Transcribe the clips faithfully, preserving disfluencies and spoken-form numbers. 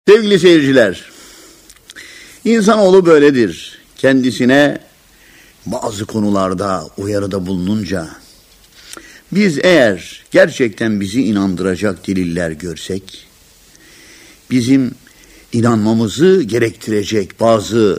Sevgili seyirciler, insanoğlu böyledir. Kendisine bazı konularda uyarıda bulununca, biz eğer gerçekten bizi inandıracak deliller görsek, bizim inanmamızı gerektirecek bazı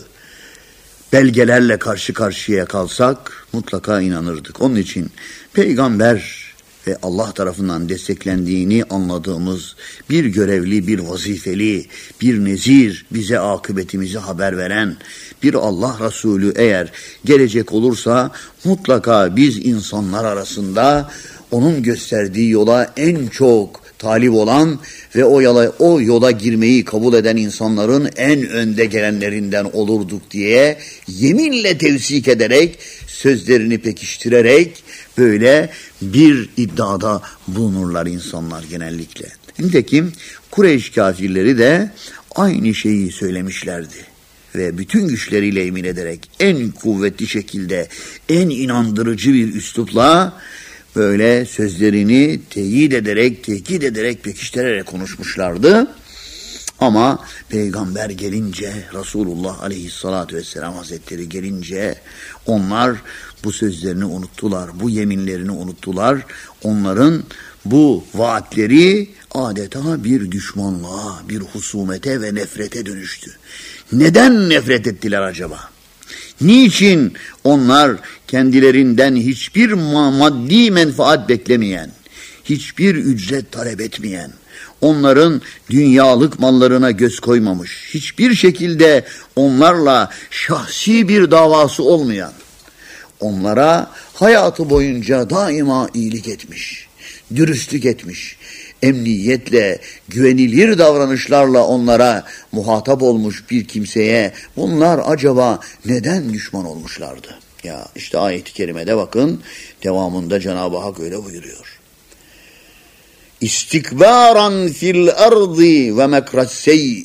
belgelerle karşı karşıya kalsak mutlaka inanırdık. Onun için peygamber ve Allah tarafından desteklendiğini anladığımız bir görevli, bir vazifeli, bir nezir, bize akıbetimizi haber veren bir Allah Resulü eğer gelecek olursa mutlaka biz insanlar arasında onun gösterdiği yola en çok talip olan ve o yola, o yola girmeyi kabul eden insanların en önde gelenlerinden olurduk diye yeminle tevsik ederek, sözlerini pekiştirerek böyle bir iddiada bulunurlar insanlar genellikle. Nitekim Kureyş kafirleri de aynı şeyi söylemişlerdi. Ve bütün güçleriyle yemin ederek en kuvvetli şekilde, en inandırıcı bir üslupla böyle sözlerini teyit ederek, tekit ederek, pekiştirerek konuşmuşlardı. Ama peygamber gelince, Resulullah aleyhissalatü vesselam hazretleri gelince onlar bu sözlerini unuttular, bu yeminlerini unuttular. Onların bu vaatleri adeta bir düşmanlığa, bir husumete ve nefrete dönüştü. Neden nefret ettiler acaba? Niçin onlar kendilerinden hiçbir maddi menfaat beklemeyen, hiçbir ücret talep etmeyen, onların dünyalık mallarına göz koymamış, hiçbir şekilde onlarla şahsi bir davası olmayan, onlara hayatı boyunca daima iyilik etmiş, dürüstlük etmiş, emniyetle, güvenilir davranışlarla onlara muhatap olmuş bir kimseye bunlar acaba neden düşman olmuşlardı? Ya işte ayet-i kerimede bakın, devamında Cenab-ı Hak öyle buyuruyor. İstikbaran fil ardı ve mekrassey.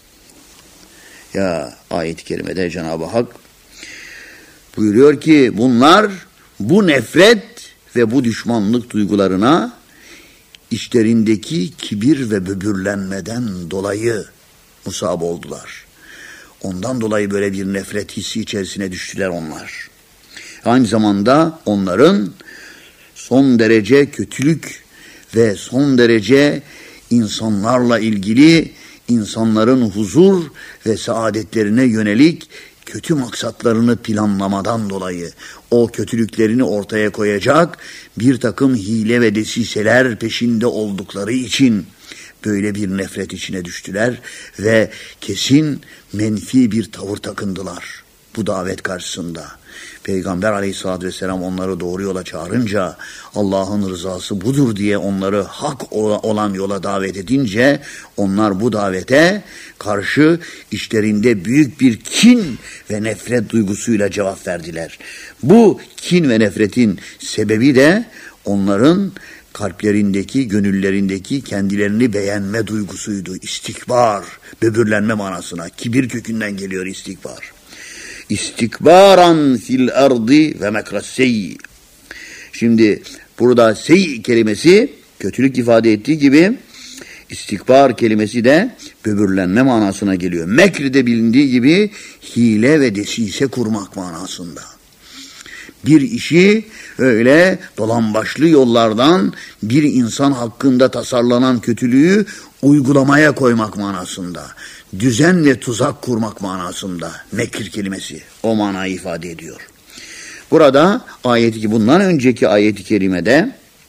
Ya ayet-i kerimede Cenab-ı Hak buyuruyor ki bunlar bu nefret ve bu düşmanlık duygularına içlerindeki kibir ve böbürlenmeden dolayı musab oldular. Ondan dolayı böyle bir nefret hissi içerisine düştüler onlar. Aynı zamanda onların son derece kötülük ve son derece insanlarla ilgili, insanların huzur ve saadetlerine yönelik kötü maksatlarını planlamadan dolayı o kötülüklerini ortaya koyacak bir takım hile ve desiseler peşinde oldukları için böyle bir nefret içine düştüler ve kesin menfi bir tavır takındılar bu davet karşısında. Peygamber aleyhissalatü vesselam onları doğru yola çağırınca, Allah'ın rızası budur diye onları hak olan yola davet edince, onlar bu davete karşı işlerinde büyük bir kin ve nefret duygusuyla cevap verdiler. Bu kin ve nefretin sebebi de onların kalplerindeki, gönüllerindeki kendilerini beğenme duygusuydu. İstikbar, böbürlenme manasına, kibir kökünden geliyor istikbar. İstikbaran fil ardı ve mekrassey. Şimdi burada sey kelimesi kötülük ifade ettiği gibi istikbar kelimesi de böbürlenme manasına geliyor. Mekr de bilindiği gibi hile ve desise kurmak manasında. Bir işi öyle dolambaçlı yollardan bir insan hakkında tasarlanan kötülüğü uygulamaya koymak manasında. Düzen ve tuzak kurmak manasında mekir kelimesi o manayı ifade ediyor. Burada ayeti bundan önceki ayeti kerimede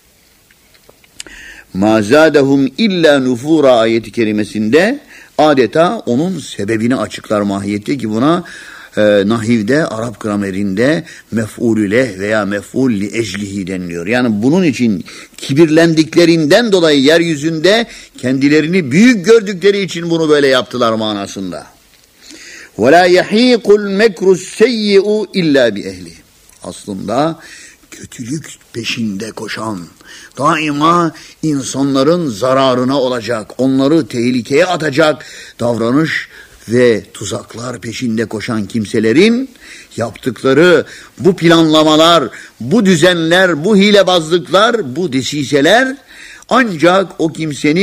ma zadahum illa nufura ayeti kerimesinde adeta onun sebebini açıklar mahiyette ki buna e, nahivde, Arap gramerinde mef'ulü leh veya mef'ul eclihi deniliyor. Yani bunun için kibirlendiklerinden dolayı yeryüzünde kendilerini büyük gördükleri için bunu böyle yaptılar manasında. وَلَا يَح۪يقُ الْمَكْرُ السَّيِّئُ اِلَّا بِاَهْلِ. Aslında kötülük peşinde koşan, daima insanların zararına olacak, onları tehlikeye atacak davranış ve tuzaklar peşinde koşan kimselerin yaptıkları bu planlamalar, bu düzenler, bu hilebazlıklar, bu desiseler ancak o kimsenin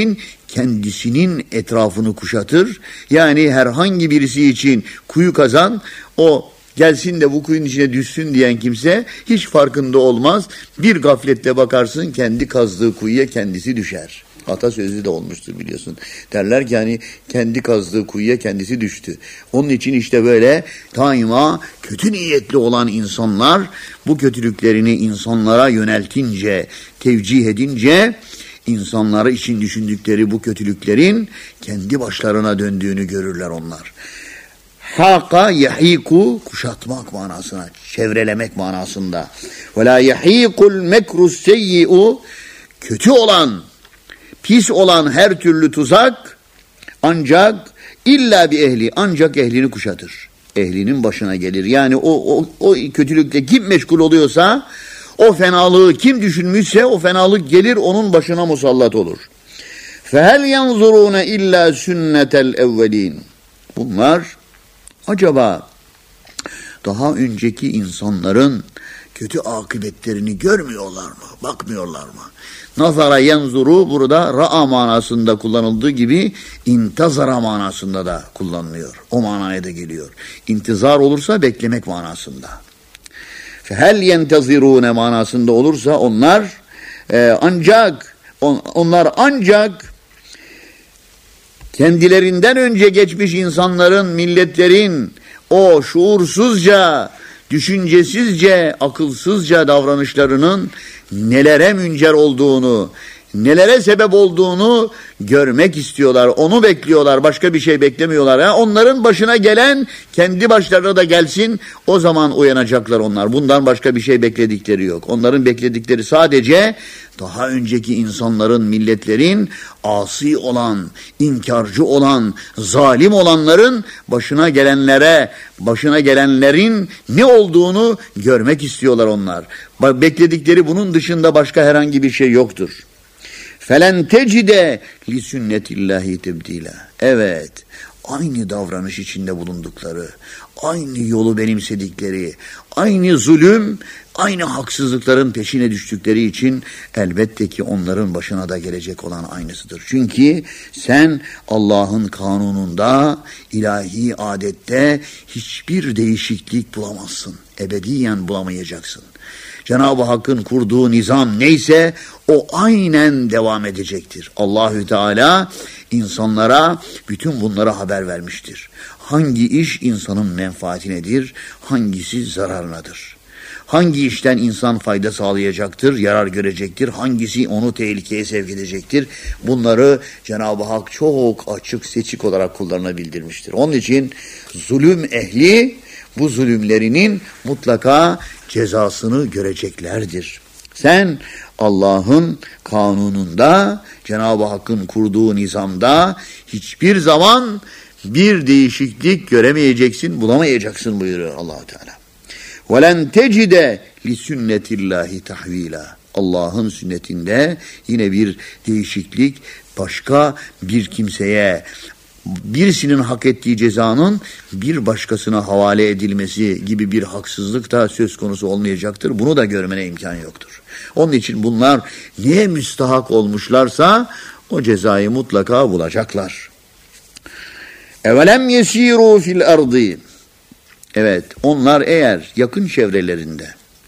kendisinin etrafını kuşatır. Yani herhangi birisi için kuyu kazan, o gelsin de bu kuyunun içine düşsün diyen kimse hiç farkında olmaz. Bir gafletle bakarsın kendi kazdığı kuyuya kendisi düşer. Atasözü de olmuştur biliyorsun. Derler ki hani kendi kazdığı kuyuya kendisi düştü. Onun için işte böyle daima kötü niyetli olan insanlar bu kötülüklerini insanlara yöneltince, tevcih edince insanlara için düşündükleri bu kötülüklerin kendi başlarına döndüğünü görürler onlar. Haka yahiku kuşatmak manasına, çevrelemek manasında. Ve la yahikul mekrus seyyi'u kötü olan, pis olan her türlü tuzak ancak illa bir ehli, ancak ehlini kuşatır. Ehlinin başına gelir. Yani o, o, o kötülükle kim meşgul oluyorsa, o fenalığı kim düşünmüşse o fenalık gelir onun başına musallat olur. فَهَلْ يَنْظُرُونَ اِلَّا سُنَّةَ الْاَوَّلِينَ Bunlar acaba daha önceki insanların kötü akıbetlerini görmüyorlar mı? Bakmıyorlar mı? Nazara yenzuru burada ra'a manasında kullanıldığı gibi intazara manasında da kullanılıyor. O manaya da geliyor. İntizar olursa beklemek manasında. Fehel yentezirune manasında olursa onlar e, ancak on, onlar ancak kendilerinden önce geçmiş insanların, milletlerin o şuursuzca, düşüncesizce, akılsızca davranışlarının nelere müncer olduğunu, nelere sebep olduğunu görmek istiyorlar. Onu bekliyorlar. Başka bir şey beklemiyorlar. Yani onların başına gelen kendi başlarına da gelsin. O zaman uyanacaklar onlar. Bundan başka bir şey bekledikleri yok. Onların bekledikleri sadece daha önceki insanların, milletlerin asi olan, inkarcı olan, zalim olanların başına gelenlere, başına gelenlerin ne olduğunu görmek istiyorlar onlar. Bekledikleri bunun dışında başka herhangi bir şey yoktur. فَلَنْ تَجِدَ لِسُنَّةِ اللّٰهِ تَبْدِيلًا Evet, aynı davranış içinde bulundukları, aynı yolu benimsedikleri, aynı zulüm, aynı haksızlıkların peşine düştükleri için elbette ki onların başına da gelecek olan aynısıdır. Çünkü sen Allah'ın kanununda, ilahi adette hiçbir değişiklik bulamazsın. Ebediyen bulamayacaksın. Cenab-ı Hakk'ın kurduğu nizam neyse o aynen devam edecektir. Allahü Teala insanlara bütün bunlara haber vermiştir. Hangi iş insanın menfaatinedir, hangisi zararınadır. Hangi işten insan fayda sağlayacaktır, yarar görecektir, hangisi onu tehlikeye sevk edecektir. Bunları Cenab-ı Hak çok açık seçik olarak kullarına bildirmiştir. Onun için zulüm ehli bu zulümlerinin mutlaka cezasını göreceklerdir. Sen Allah'ın kanununda, Cenab-ı Hakk'ın kurduğu nizamda hiçbir zaman bir değişiklik göremeyeceksin, bulamayacaksın buyuruyor Allah-u Teala. وَلَنْ تَجِدَ لِسُنَّةِ اللّٰهِ تَحْو۪يلًا Allah'ın sünnetinde yine bir değişiklik başka bir kimseye, birisinin hak ettiği cezanın bir başkasına havale edilmesi gibi bir haksızlık da söz konusu olmayacaktır. Bunu da görmene imkan yoktur. Onun için bunlar neye müstahak olmuşlarsa o cezayı mutlaka bulacaklar. Evelem yesiru fil ardı. Evet, onlar eğer yakın çevrelerinde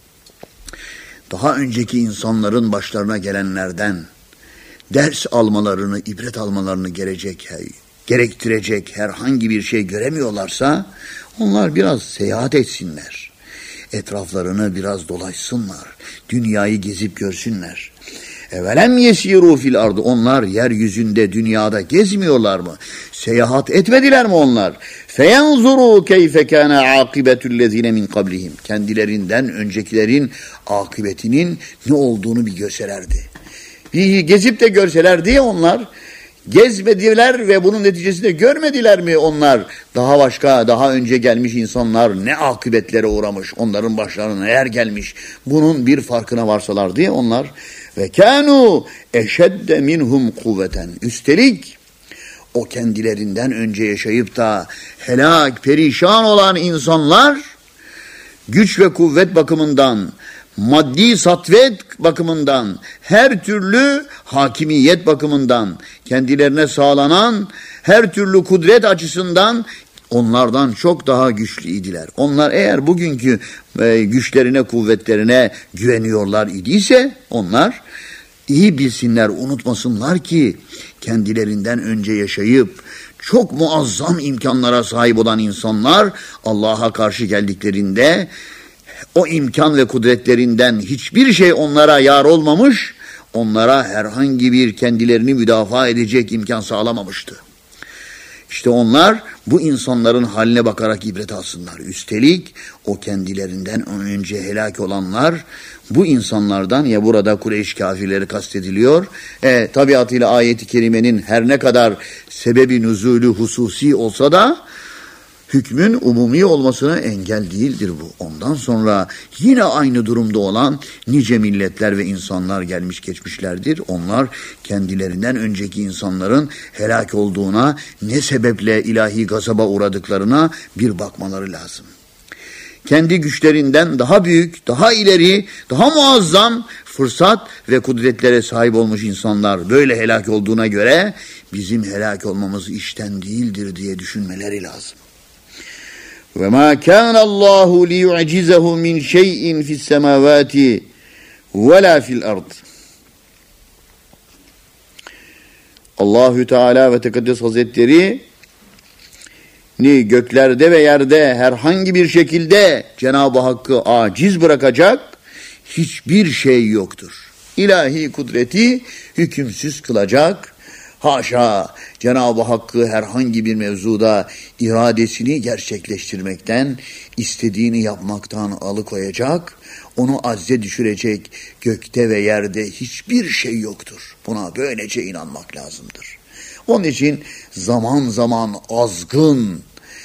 daha önceki insanların başlarına gelenlerden ders almalarını, ibret almalarını gelecek, gerektirecek herhangi bir şey göremiyorlarsa onlar biraz seyahat etsinler. Etraflarını biraz dolaşsınlar. Dünyayı gezip görsünler. Evelem yesiru fil ardı. Onlar yeryüzünde, dünyada gezmiyorlar mı? Seyahat etmediler mi onlar? Feyenzuru keyfe kana akibetullezine min qablihim. Kendilerinden öncekilerin akıbetinin ne olduğunu bir görselerdi. Bir gezip de görselerdi ya onlar. Gezmediler ve bunun neticesinde görmediler mi onlar? Daha başka, daha önce gelmiş insanlar ne akıbetlere uğramış, onların başlarına neler gelmiş. Bunun bir farkına varsalar diye onlar ve kanu eşedde minhum kuvveten. Üstelik o kendilerinden önce yaşayıp da helak, perişan olan insanlar güç ve kuvvet bakımından, maddi satvet bakımından, her türlü hakimiyet bakımından, kendilerine sağlanan her türlü kudret açısından onlardan çok daha güçlüydiler. Onlar eğer bugünkü e, güçlerine, kuvvetlerine güveniyorlar idiyse, onlar iyi bilsinler, unutmasınlar ki kendilerinden önce yaşayıp çok muazzam imkanlara sahip olan insanlar Allah'a karşı geldiklerinde o imkan ve kudretlerinden hiçbir şey onlara yar olmamış, onlara herhangi bir kendilerini müdafaa edecek imkan sağlamamıştı. İşte onlar bu insanların haline bakarak ibret alsınlar. Üstelik o kendilerinden önce helak olanlar bu insanlardan, ya burada Kureyş kafirleri kastediliyor. E, tabiatıyla ayet-i kerimenin her ne kadar sebebi nüzulü hususi olsa da hükmün umumi olmasına engel değildir bu. Ondan sonra yine aynı durumda olan nice milletler ve insanlar gelmiş geçmişlerdir. Onlar kendilerinden önceki insanların helak olduğuna, ne sebeple ilahi gazaba uğradıklarına bir bakmaları lazım. Kendi güçlerinden daha büyük, daha ileri, daha muazzam fırsat ve kudretlere sahip olmuş insanlar böyle helak olduğuna göre bizim helak olmamız işten değildir diye düşünmeleri lazım. Ve ma kana Allahu li yu'cizehu min şey'in fi's semavati ve la fi'l ard. Allahü Teala ve Tekaddes Hazretleri ni göklerde ve yerde herhangi bir şekilde Cenab-ı Hakk'ı aciz bırakacak hiçbir şey yoktur. İlahi kudreti hükümsüz kılacak. Haşa, Cenab-ı Hakk'ı herhangi bir mevzuda iradesini gerçekleştirmekten, istediğini yapmaktan alıkoyacak, onu azze düşürecek gökte ve yerde hiçbir şey yoktur. Buna böylece inanmak lazımdır. Onun için zaman zaman azgın,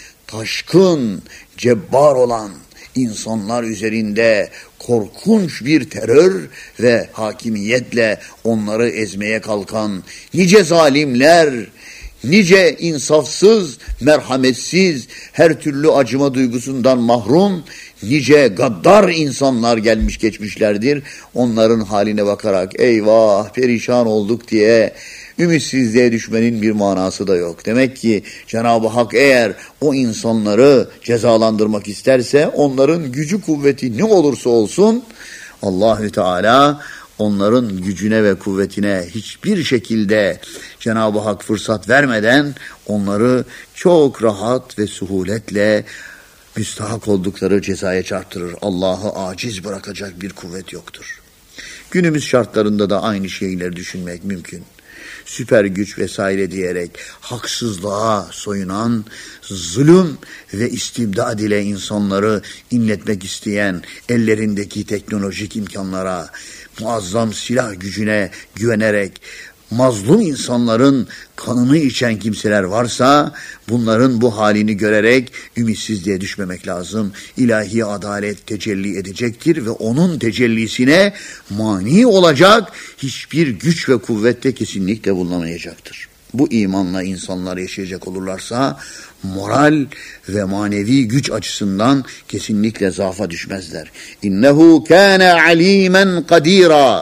taşkın, cebbar olan insanlar üzerinde korkunç bir terör ve hakimiyetle onları ezmeye kalkan nice zalimler, nice insafsız, merhametsiz, her türlü acıma duygusundan mahrum, nice gaddar insanlar gelmiş geçmişlerdir. Onların haline bakarak eyvah perişan olduk diye ümitsizliğe düşmenin bir manası da yok. Demek ki Cenab-ı Hak eğer o insanları cezalandırmak isterse onların gücü kuvveti ne olursa olsun Allahü Teala onların gücüne ve kuvvetine hiçbir şekilde Cenab-ı Hak fırsat vermeden onları çok rahat ve suhuletle müstahak oldukları cezaya çarptırır. Allah'ı aciz bırakacak bir kuvvet yoktur. Günümüz şartlarında da aynı şeyleri düşünmek mümkün. Süper güç vesaire diyerek haksızlığa soyunan, zulüm ve istibdad ile insanları inletmek isteyen ellerindeki teknolojik imkanlara, muazzam silah gücüne güvenerek mazlum insanların kanını içen kimseler varsa bunların bu halini görerek ümitsizliğe düşmemek lazım. İlahi adalet tecelli edecektir ve onun tecellisine mani olacak hiçbir güç ve kuvvette kesinlikle bulunamayacaktır. Bu imanla insanlar yaşayacak olurlarsa moral ve manevi güç açısından kesinlikle zaafa düşmezler. İnnehu kâne alîmen kadîrâ.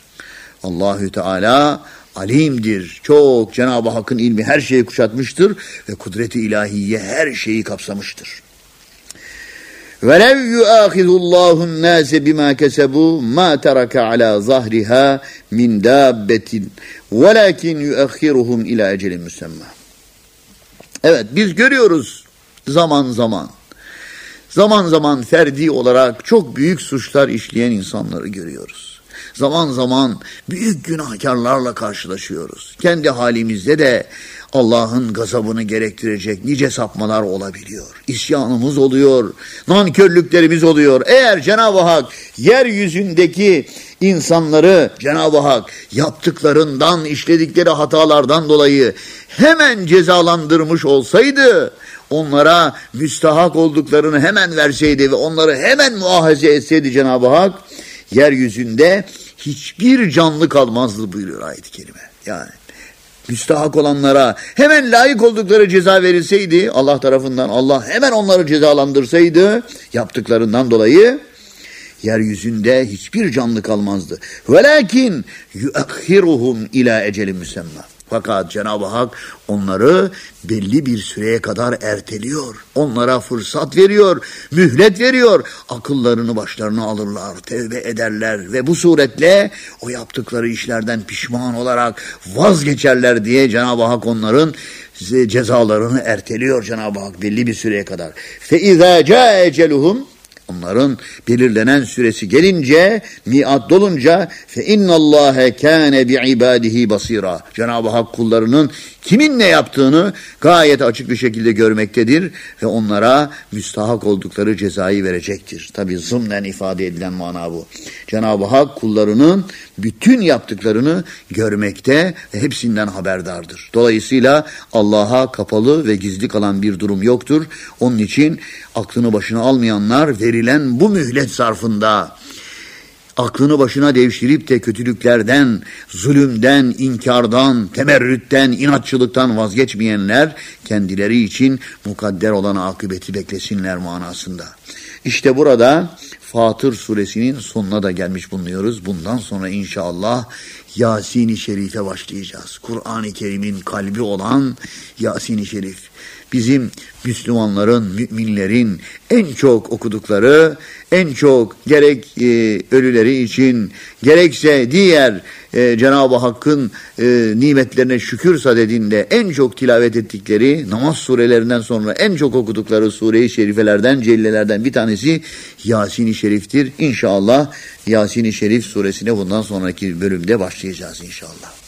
Allahü Teala alimdir. Çok Cenab-ı Hakk'ın ilmi her şeyi kuşatmıştır ve kudreti ilahiye her şeyi kapsamıştır. وَلَوْ يُؤَاخِذُ اللّٰهُ النَّاسَ بِمَا كَسَبُوا مَا تَرَكَ عَلَى ظَهْرِهَا مِنْ دَابَّةٍ وَلَكِنْ يُؤَخِّرُهُمْ اِلَى اَجَلٍ مُسَمَّى. Evet, biz görüyoruz zaman zaman. Zaman zaman ferdi olarak çok büyük suçlar işleyen insanları görüyoruz. Zaman zaman büyük günahkarlarla karşılaşıyoruz. Kendi halimizde de Allah'ın gazabını gerektirecek nice sapmalar olabiliyor. İsyanımız oluyor, nankörlüklerimiz oluyor. Eğer Cenab-ı Hak yeryüzündeki insanları Cenab-ı Hak yaptıklarından, işledikleri hatalardan dolayı hemen cezalandırmış olsaydı, onlara müstahak olduklarını hemen verseydi ve onları hemen muahaze etseydi Cenab-ı Hak, yeryüzünde hiçbir canlı kalmazdı buyuruyor ayet-i kerime. Yani müstahak olanlara hemen layık oldukları ceza verilseydi Allah tarafından, Allah hemen onları cezalandırsaydı yaptıklarından dolayı yeryüzünde hiçbir canlı kalmazdı. Velakin yuakhiruhum ila ecelin müsemma. Fakat Cenab-ı Hak onları belli bir süreye kadar erteliyor. Onlara fırsat veriyor, mühlet veriyor. Akıllarını başlarına alırlar, tevbe ederler ve bu suretle o yaptıkları işlerden pişman olarak vazgeçerler diye Cenab-ı Hak onların cezalarını erteliyor Cenab-ı Hak belli bir süreye kadar. فَاِذَا جَاءَ اَجَلُهُمْ Onların belirlenen süresi gelince, miat dolunca فَاِنَّ اللّٰهَ كَانَ بِعِبَادِهِ بَصِيرًا Cenab-ı Hak kullarının kimin ne yaptığını gayet açık bir şekilde görmektedir ve onlara müstahak oldukları cezayı verecektir. Tabi zımnen ifade edilen mana bu. Cenab-ı Hak kullarının bütün yaptıklarını görmekte ve hepsinden haberdardır. Dolayısıyla Allah'a kapalı ve gizli kalan bir durum yoktur. Onun için aklını başına almayanlar verilen bu mühlet zarfında aklını başına devşirip de kötülüklerden, zulümden, inkardan, temerrütten, inatçılıktan vazgeçmeyenler kendileri için mukadder olan akıbeti beklesinler manasında. İşte burada Fatır suresinin sonuna da gelmiş bulunuyoruz. Bundan sonra inşallah Yasin-i Şerif'e başlayacağız. Kur'an-ı Kerim'in kalbi olan Yasin-i Şerif. Bizim Müslümanların, müminlerin en çok okudukları, en çok gerek e, ölüleri için, gerekse diğer e, Cenab-ı Hakk'ın e, nimetlerine şükür sadedinde en çok tilavet ettikleri, namaz surelerinden sonra en çok okudukları sure-i şerifelerden, cellelerden bir tanesi Yasin-i Şerif'tir. İnşallah Yasin-i Şerif suresine bundan sonraki bölümde başlayacağız inşallah.